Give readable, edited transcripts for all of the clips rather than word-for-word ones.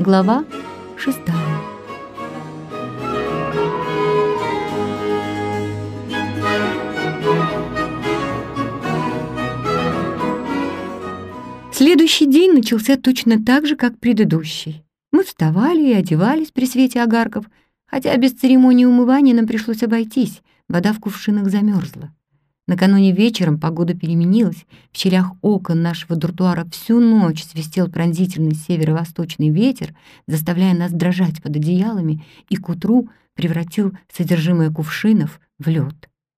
Глава 6. Следующий день начался точно так же, как предыдущий. Мы вставали и одевались при свете огарков, хотя без церемонии умывания нам пришлось обойтись, вода в кувшинах замерзла. Накануне вечером погода переменилась, в щелях окон нашего дуртуара всю ночь свистел пронзительный северо-восточный ветер, заставляя нас дрожать под одеялами, и к утру превратил содержимое кувшинов в лед.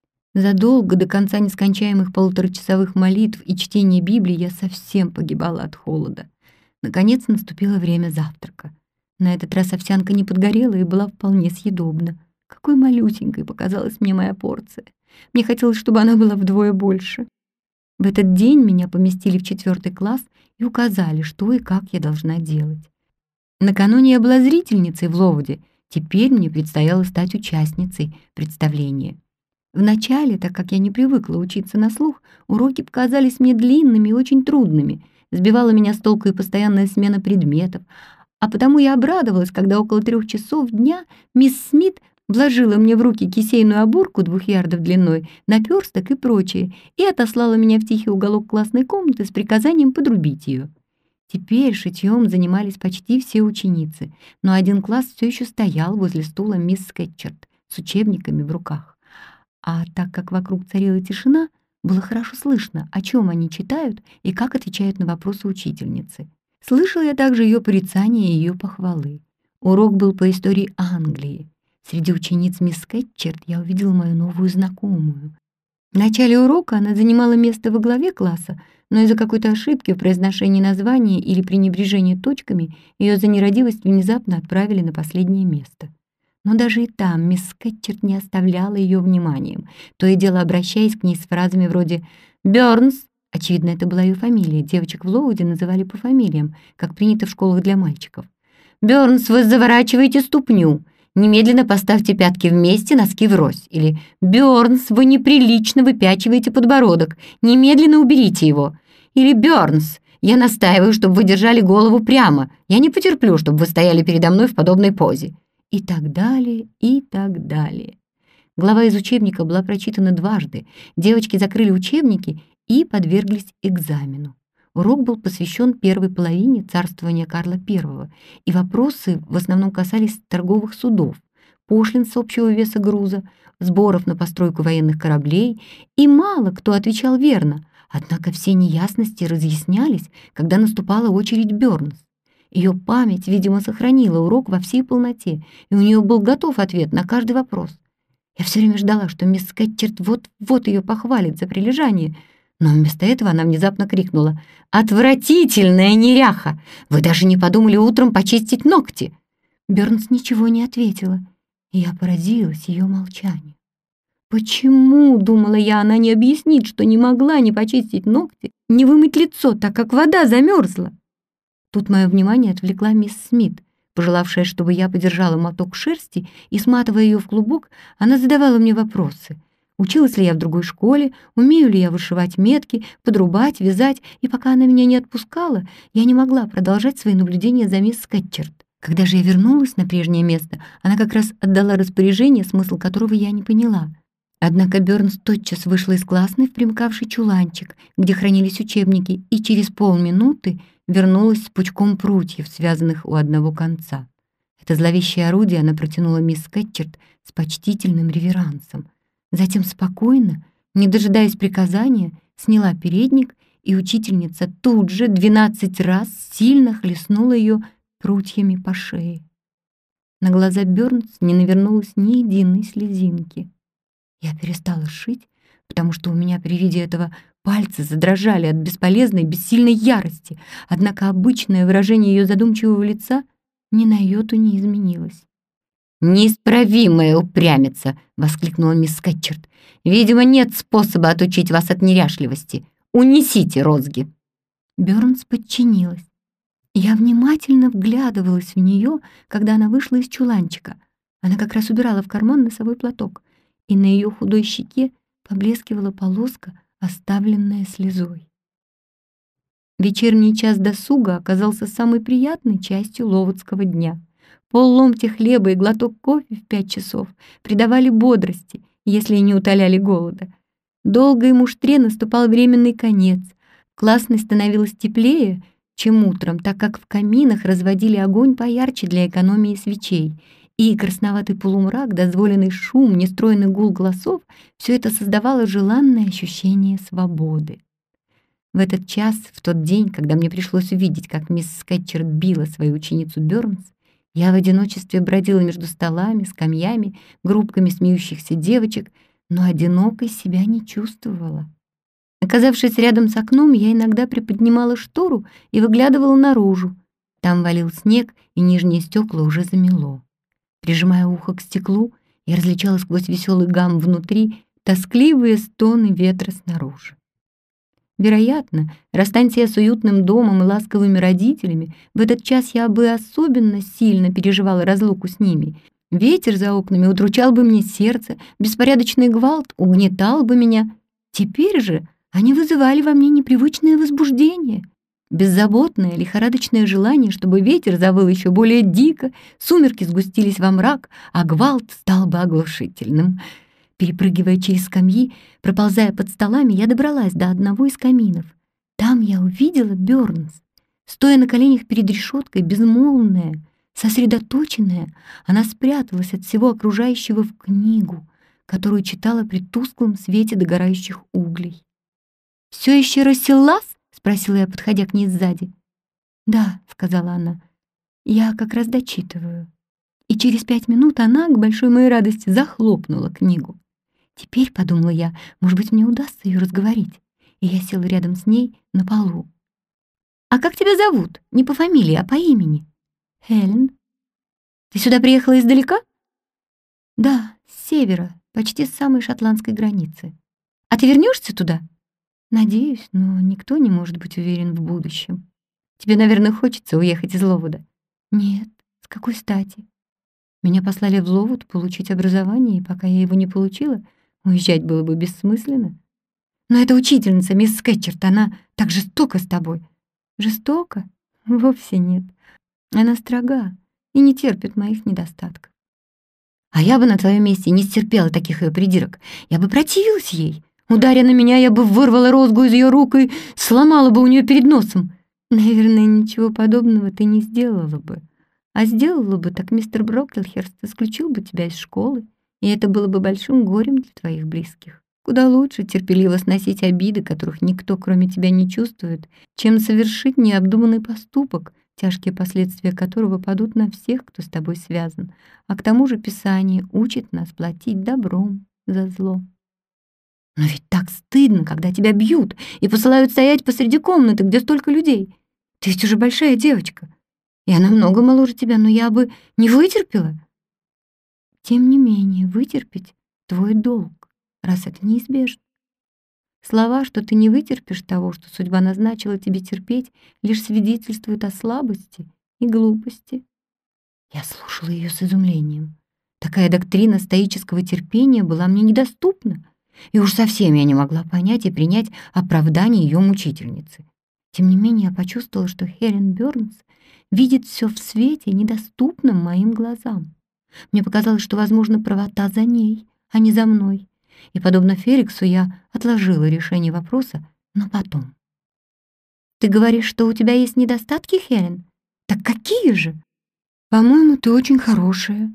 Задолго до конца нескончаемых полуторачасовых молитв и чтения Библии я совсем погибала от холода. Наконец наступило время завтрака. На этот раз овсянка не подгорела и была вполне съедобна. Какой малюсенькой показалась мне моя порция. Мне хотелось, чтобы она была вдвое больше. В этот день меня поместили в 4 класс и указали, что и как я должна делать. Накануне я была зрительницей в Ловуде, теперь мне предстояло стать участницей представления. Вначале, так как я не привыкла учиться на слух, уроки показались мне длинными и очень трудными. Сбивала меня с толку и постоянная смена предметов. А потому я обрадовалась, когда около 3 часов дня мисс Смит вложила мне в руки кисейную оборку 2 ярдов длиной, наперсток и прочее, и отослала меня в тихий уголок классной комнаты с приказанием подрубить ее. Теперь шитьем занимались почти все ученицы, но один класс все еще стоял возле стула мисс Скетчерт с учебниками в руках. А так как вокруг царила тишина, было хорошо слышно, о чем они читают и как отвечают на вопросы учительницы. Слышала я также ее порицания и ее похвалы. Урок был по истории Англии. Среди учениц мисс Скетчерт я увидела мою новую знакомую. В начале урока она занимала место во главе класса, но из-за какой-то ошибки в произношении названия или пренебрежения точками ее за нерадивость внезапно отправили на последнее место. Но даже и там мисс Скетчерт не оставляла ее вниманием, то и дело обращаясь к ней с фразами вроде «Бёрнс». Очевидно, это была ее фамилия. Девочек в Лоуде называли по фамилиям, как принято в школах для мальчиков. «Бёрнс, вы заворачиваете ступню. Немедленно поставьте пятки вместе, носки врозь». Или «Бёрнс, вы неприлично выпячиваете подбородок. Немедленно уберите его». Или «Бёрнс, я настаиваю, чтобы вы держали голову прямо. Я не потерплю, чтобы вы стояли передо мной в подобной позе». И так далее, и так далее. Глава из учебника была прочитана дважды. Девочки закрыли учебники и подверглись экзамену. Урок был посвящен первой половине царствования Карла I, и вопросы в основном касались торговых судов, пошлин с общего веса груза, сборов на постройку военных кораблей, и мало кто отвечал верно, однако все неясности разъяснялись, когда наступала очередь Бёрнс. Ее память, видимо, сохранила урок во всей полноте, и у нее был готов ответ на каждый вопрос. Я все время ждала, что мисс Скетчерт вот-вот ее похвалит за прилежание, но вместо этого она внезапно крикнула: «Отвратительная неряха! Вы даже не подумали утром почистить ногти!» Бёрнс ничего не ответила, и я поразилась ее молчанию. «Почему, — думала я, — она не объяснит, что не могла ни почистить ногти, ни вымыть лицо, так как вода замерзла?» Тут мое внимание отвлекла мисс Смит, пожелавшая, чтобы я подержала моток шерсти, и, сматывая ее в клубок, она задавала мне вопросы. Училась ли я в другой школе, умею ли я вышивать метки, подрубать, вязать, и пока она меня не отпускала, я не могла продолжать свои наблюдения за мисс Скетчерт. Когда же я вернулась на прежнее место, она как раз отдала распоряжение, смысл которого я не поняла. Однако Бёрнс тотчас вышла из классной в примыкавший чуланчик, где хранились учебники, и через полминуты вернулась с пучком прутьев, связанных у одного конца. Это зловещее орудие она протянула мисс Скетчерт с почтительным реверансом. Затем спокойно, не дожидаясь приказания, сняла передник, и учительница тут же 12 раз сильно хлестнула ее прутьями по шее. На глаза Бёрнс не навернулось ни единой слезинки. Я перестала шить, потому что у меня при виде этого пальцы задрожали от бесполезной, бессильной ярости, однако обычное выражение ее задумчивого лица ни на йоту не изменилось. «Неисправимая упрямица!» — воскликнула мисс Скетчерт. «Видимо, нет способа отучить вас от неряшливости. Унесите розги!» Бёрнс подчинилась. Я внимательно вглядывалась в нее, когда она вышла из чуланчика. Она как раз убирала в карман носовой платок, и на ее худой щеке поблескивала полоска, оставленная слезой. Вечерний час досуга оказался самой приятной частью ловодского дня. Полломтя хлеба и глоток кофе в 5 часов придавали бодрости, если и не утоляли голода. Долгой муштре наступал временный конец. В классной становилось теплее, чем утром, так как в каминах разводили огонь поярче для экономии свечей. И красноватый полумрак, дозволенный шум, нестройный гул голосов — все это создавало желанное ощущение свободы. В этот час, в тот день, когда мне пришлось увидеть, как мисс Скэтчерт била свою ученицу Бёрнс, я в одиночестве бродила между столами, скамьями, группками смеющихся девочек, но одинокой себя не чувствовала. Оказавшись рядом с окном, я иногда приподнимала штору и выглядывала наружу. Там валил снег, и нижние стекла уже замело. Прижимая ухо к стеклу, я различала сквозь веселый гам внутри тоскливые стоны ветра снаружи. Вероятно, расстанься я с уютным домом и ласковыми родителями, в этот час я бы особенно сильно переживала разлуку с ними. Ветер за окнами удручал бы мне сердце, беспорядочный гвалт угнетал бы меня. Теперь же они вызывали во мне непривычное возбуждение. Беззаботное, лихорадочное желание, чтобы ветер завыл еще более дико, сумерки сгустились во мрак, а гвалт стал бы оглушительным. Перепрыгивая через скамьи, проползая под столами, я добралась до одного из каминов. Там я увидела Бёрнс. Стоя на коленях перед решеткой, безмолвная, сосредоточенная, она спряталась от всего окружающего в книгу, которую читала при тусклом свете догорающих углей. «Все еще Расселлас?» — спросила я, подходя к ней сзади. «Да», — сказала она, — «я как раз дочитываю». И через 5 минут она, к большой моей радости, захлопнула книгу. Теперь, подумала я, может быть, мне удастся ее разговорить. И я села рядом с ней на полу. «А как тебя зовут? Не по фамилии, а по имени?» «Хелен». «Ты сюда приехала издалека?» «Да, с севера, почти с самой шотландской границы». «А ты вернешься туда?» «Надеюсь, но никто не может быть уверен в будущем». «Тебе, наверное, хочется уехать из Ловуда?» «Нет, с какой стати?» «Меня послали в Ловуд получить образование, и пока я его не получила, уезжать было бы бессмысленно». «Но эта учительница, мисс Скэтчерт, она так жестока с тобой». «Жестоко? Вовсе нет. Она строга и не терпит моих недостатков». «А я бы на твоем месте не стерпела таких ее придирок. Я бы противилась ей. Ударя на меня, я бы вырвала розгу из ее рук и сломала бы у нее перед носом». «Наверное, ничего подобного ты не сделала бы. А сделала бы, так мистер Броклхерст исключил бы тебя из школы, и это было бы большим горем для твоих близких. Куда лучше терпеливо сносить обиды, которых никто, кроме тебя, не чувствует, чем совершить необдуманный поступок, тяжкие последствия которого падут на всех, кто с тобой связан. А к тому же Писание учит нас платить добром за зло». «Но ведь так стыдно, когда тебя бьют и посылают стоять посреди комнаты, где столько людей. Ты ведь уже большая девочка. Я намного моложе тебя, но я бы не вытерпела». «Тем не менее, вытерпеть — твой долг, раз это неизбежно. Слова, что ты не вытерпишь того, что судьба назначила тебе терпеть, лишь свидетельствуют о слабости и глупости». Я слушала ее с изумлением. Такая доктрина стоического терпения была мне недоступна, и уж совсем я не могла понять и принять оправдание ее мучительницы. Тем не менее, я почувствовала, что Хелен Бёрнс видит все в свете, недоступном моим глазам. Мне показалось, что, возможно, правота за ней, а не за мной. И, подобно Феликсу, я отложила решение вопроса на потом. «Ты говоришь, что у тебя есть недостатки, Хелен? Так какие же?» «По-моему, ты очень хорошая».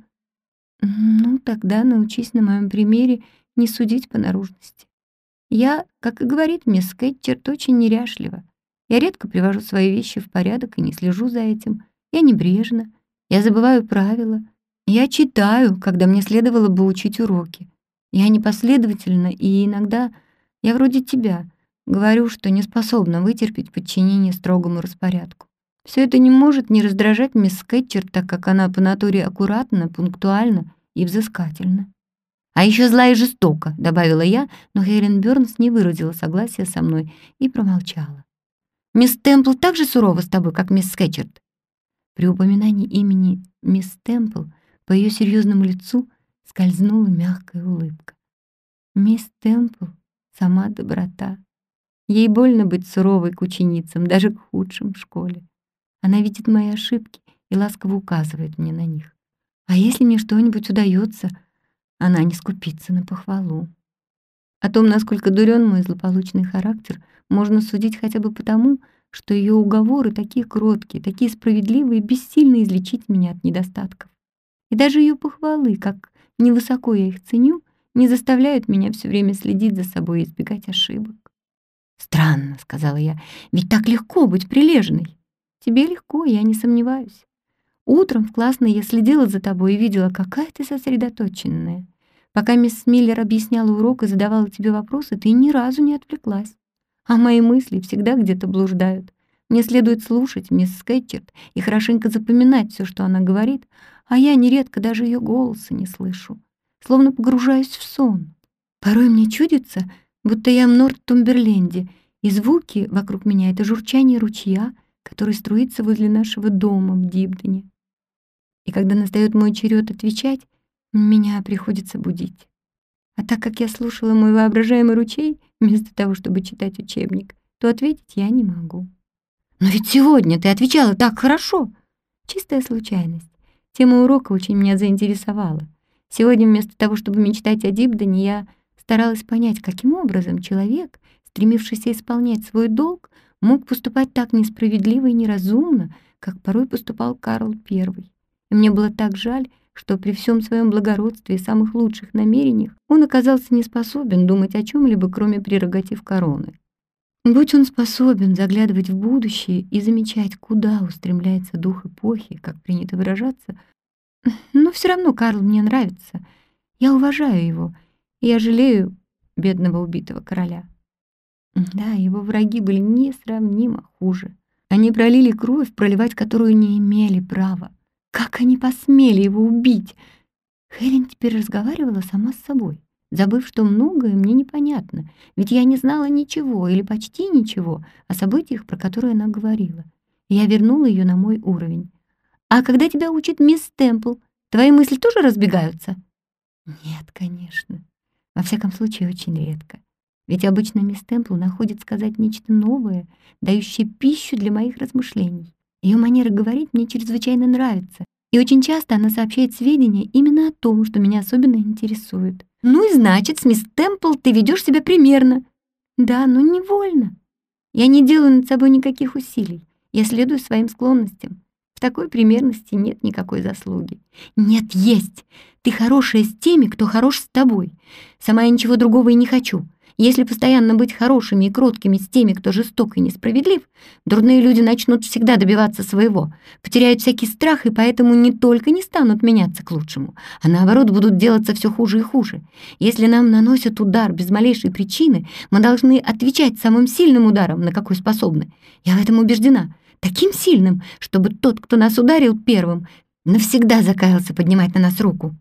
«Ну, тогда научись на моем примере не судить по наружности. Я, как и говорит мисс Скэтчерт, очень неряшлива. Я редко привожу свои вещи в порядок и не слежу за этим. Я небрежна, я забываю правила. Я читаю, когда мне следовало бы учить уроки. Я непоследовательна, и иногда я вроде тебя говорю, что не способна вытерпеть подчинение строгому распорядку. Все это не может не раздражать мисс Скэтчерт, так как она по натуре аккуратна, пунктуальна и взыскательна. «А еще зла и жестоко», — добавила я, но Хелен Бёрнс не выразила согласия со мной и промолчала. «Мисс Темпл так же сурова с тобой, как мисс Скэтчерт?» При упоминании имени мисс Темпл по ее серьезному лицу скользнула мягкая улыбка. «Мисс Темпл — сама доброта. Ей больно быть суровой к ученицам, даже к худшим в школе. Она видит мои ошибки и ласково указывает мне на них. А если мне что-нибудь удается, она не скупится на похвалу. О том, насколько дурен мой злополучный характер, можно судить хотя бы потому, что ее уговоры такие кроткие, такие справедливые, бессильно излечить меня от недостатков. И даже ее похвалы, как невысоко я их ценю, не заставляют меня все время следить за собой и избегать ошибок. «Странно», — сказала я, — «ведь так легко быть прилежной». «Тебе легко, я не сомневаюсь. Утром в классной я следила за тобой и видела, какая ты сосредоточенная. Пока мисс Миллер объясняла урок и задавала тебе вопросы, ты ни разу не отвлеклась. А мои мысли всегда где-то блуждают. Мне следует слушать мисс Скэтчерт и хорошенько запоминать все, что она говорит, а я нередко даже ее голоса не слышу, словно погружаюсь в сон. Порой мне чудится, будто я в Нортумберленде, и звуки вокруг меня — это журчание ручья, который струится возле нашего дома в Дибдене. И когда настает мой черед отвечать, меня приходится будить. А так как я слушала мой воображаемый ручей, вместо того, чтобы читать учебник, то ответить я не могу. «Но ведь сегодня ты отвечала так хорошо!» Чистая случайность. Тема урока очень меня заинтересовала. Сегодня вместо того, чтобы мечтать о Дибдене, я старалась понять, каким образом человек, стремившийся исполнять свой долг, мог поступать так несправедливо и неразумно, как порой поступал Карл I. И мне было так жаль, что при всем своем благородстве и самых лучших намерениях он оказался не способен думать о чем-либо, кроме прерогатив короны. Будь он способен заглядывать в будущее и замечать, куда устремляется дух эпохи, как принято выражаться, но все равно Карл мне нравится. Я уважаю его, и я жалею бедного убитого короля. Да, его враги были несравнимо хуже. Они пролили кровь, проливать которую не имели права. Как они посмели его убить? Хелен теперь разговаривала сама с собой, забыв, что многое мне непонятно, ведь я не знала ничего или почти ничего о событиях, про которые она говорила. И я вернула ее на мой уровень. «А когда тебя учит мисс Темпл, твои мысли тоже разбегаются?» «Нет, конечно. Во всяком случае, очень редко. Ведь обычно мисс Темпл находит сказать нечто новое, дающее пищу для моих размышлений. Ее манера говорить мне чрезвычайно нравится, и очень часто она сообщает сведения именно о том, что меня особенно интересует. «Ну и значит, с мисс Темпл ты ведешь себя примерно». «Да, но невольно. Я не делаю над собой никаких усилий. Я следую своим склонностям. В такой примерности нет никакой заслуги». «Нет, есть. Ты хорошая с теми, кто хорош с тобой. Сама я ничего другого и не хочу. Если постоянно быть хорошими и кроткими с теми, кто жесток и несправедлив, дурные люди начнут всегда добиваться своего, потеряют всякий страх и поэтому не только не станут меняться к лучшему, а наоборот будут делаться все хуже и хуже. Если нам наносят удар без малейшей причины, мы должны отвечать самым сильным ударом, на какой способны. Я в этом убеждена. Таким сильным, чтобы тот, кто нас ударил первым, навсегда закаялся поднимать на нас руку.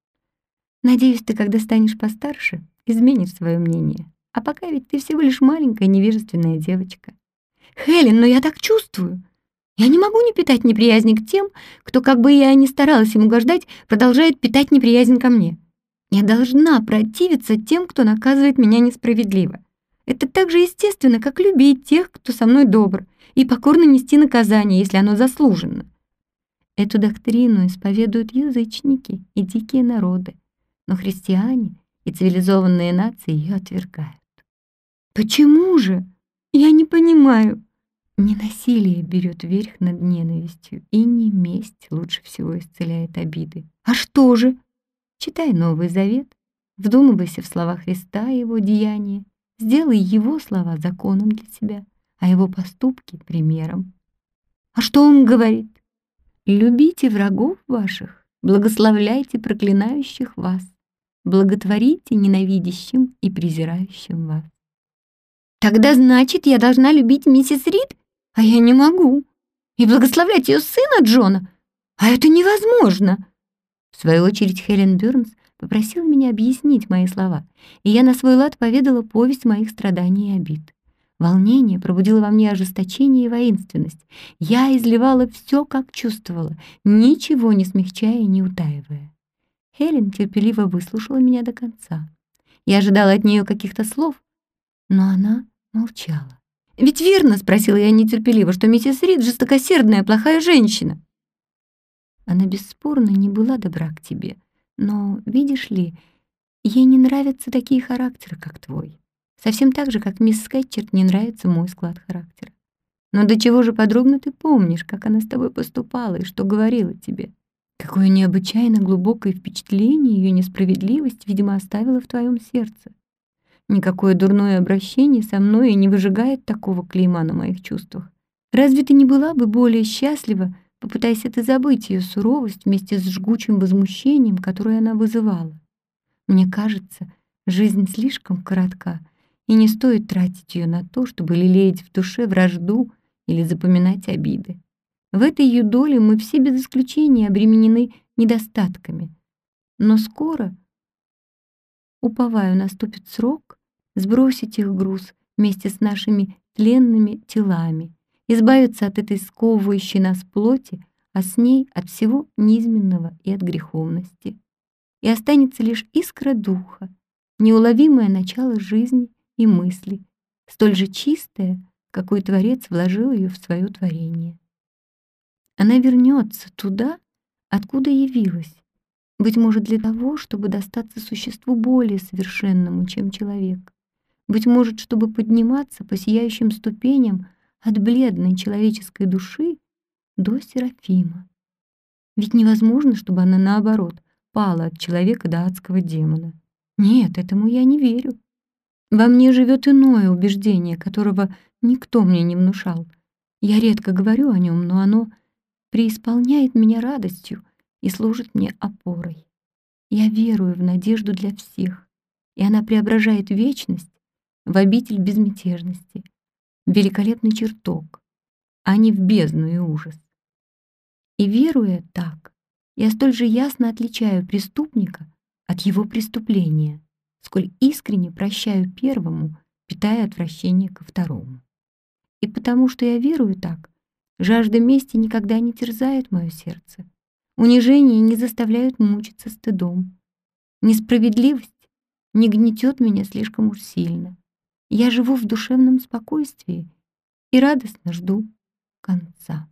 Надеюсь, ты, когда станешь постарше, изменишь свое мнение. А пока ведь ты всего лишь маленькая невежественная девочка. Хелен, но я так чувствую. Я не могу не питать неприязни к тем, кто, как бы я ни старалась им угождать, продолжает питать неприязнь ко мне. Я должна противиться тем, кто наказывает меня несправедливо. Это так же естественно, как любить тех, кто со мной добр, и покорно нести наказание, если оно заслуженно. Эту доктрину исповедуют язычники и дикие народы, но христиане и цивилизованные нации ее отвергают. Почему же? Я не понимаю. Не насилие берет верх над ненавистью, и не месть лучше всего исцеляет обиды. А что же? Читай Новый Завет, вдумывайся в слова Христа и его деяния, сделай его слова законом для себя, а его поступки — примером. А что он говорит? Любите врагов ваших, благословляйте проклинающих вас, благотворите ненавидящим и презирающим вас. Тогда, значит, я должна любить миссис Рид? А я не могу. И благословлять ее сына Джона? А это невозможно. В свою очередь Хелен Бёрнс попросила меня объяснить мои слова, и я на свой лад поведала повесть моих страданий и обид. Волнение пробудило во мне ожесточение и воинственность. Я изливала все, как чувствовала, ничего не смягчая и не утаивая. Хелен терпеливо выслушала меня до конца. Я ожидала от нее каких-то слов, но она Молчала. «Ведь верно, — спросила я нетерпеливо, — что миссис Рид жестокосердная, плохая женщина?» «Она бесспорно не была добра к тебе, но, видишь ли, ей не нравятся такие характеры, как твой. Совсем так же, как мисс Скэтчерт не нравится мой склад характера. Но до чего же подробно ты помнишь, как она с тобой поступала и что говорила тебе? Какое необычайно глубокое впечатление ее несправедливость, видимо, оставила в твоем сердце. Никакое дурное обращение со мной и не выжигает такого клейма на моих чувствах. Разве ты не была бы более счастлива, попытайся ты забыть ее суровость вместе с жгучим возмущением, которое она вызывала? Мне кажется, жизнь слишком коротка, и не стоит тратить ее на то, чтобы лелеять в душе вражду или запоминать обиды. В этой ее доле мы все без исключения обременены недостатками. Но скоро, уповаю, наступит срок сбросить их груз вместе с нашими тленными телами, избавиться от этой сковывающей нас плоти, а с ней от всего низменного и от греховности. И останется лишь искра духа, неуловимое начало жизни и мысли, столь же чистое, какой Творец вложил ее в свое творение. Она вернется туда, откуда явилась, быть может, для того, чтобы достаться существу более совершенному, чем человек, быть может, чтобы подниматься по сияющим ступеням от бледной человеческой души до Серафима. Ведь невозможно, чтобы она, наоборот, пала от человека до адского демона. Нет, этому я не верю. Во мне живет иное убеждение, которого никто мне не внушал. Я редко говорю о нем, но оно преисполняет меня радостью и служит мне опорой. Я верую в надежду для всех, и она преображает вечность в обитель безмятежности, в великолепный чертог, а не в бездну и ужас. И веруя так, я столь же ясно отличаю преступника от его преступления, сколь искренне прощаю первому, питая отвращение ко второму. И потому что я верую так, жажда мести никогда не терзает мое сердце, унижение не заставляют мучиться стыдом, несправедливость не гнетет меня слишком уж сильно. Я живу в душевном спокойствии и радостно жду конца.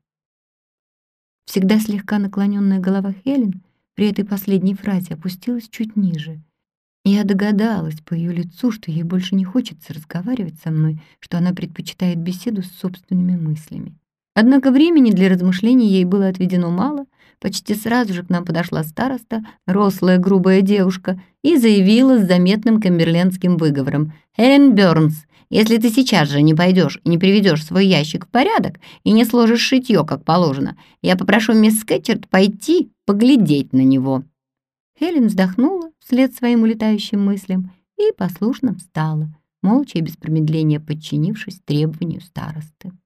Всегда слегка наклоненная голова Хелен при этой последней фразе опустилась чуть ниже. Я догадалась по ее лицу, что ей больше не хочется разговаривать со мной, что она предпочитает беседу с собственными мыслями. Однако времени для размышлений ей было отведено мало. Почти сразу же к нам подошла староста, рослая грубая девушка, и заявила с заметным камберлендским выговором: «Хелен Бёрнс, если ты сейчас же не пойдешь и не приведешь свой ящик в порядок и не сложишь шитье, как положено, я попрошу мисс Скэтчерт пойти поглядеть на него». Хелен вздохнула вслед своим улетающим мыслям и послушно встала, молча и без промедления подчинившись требованию старосты.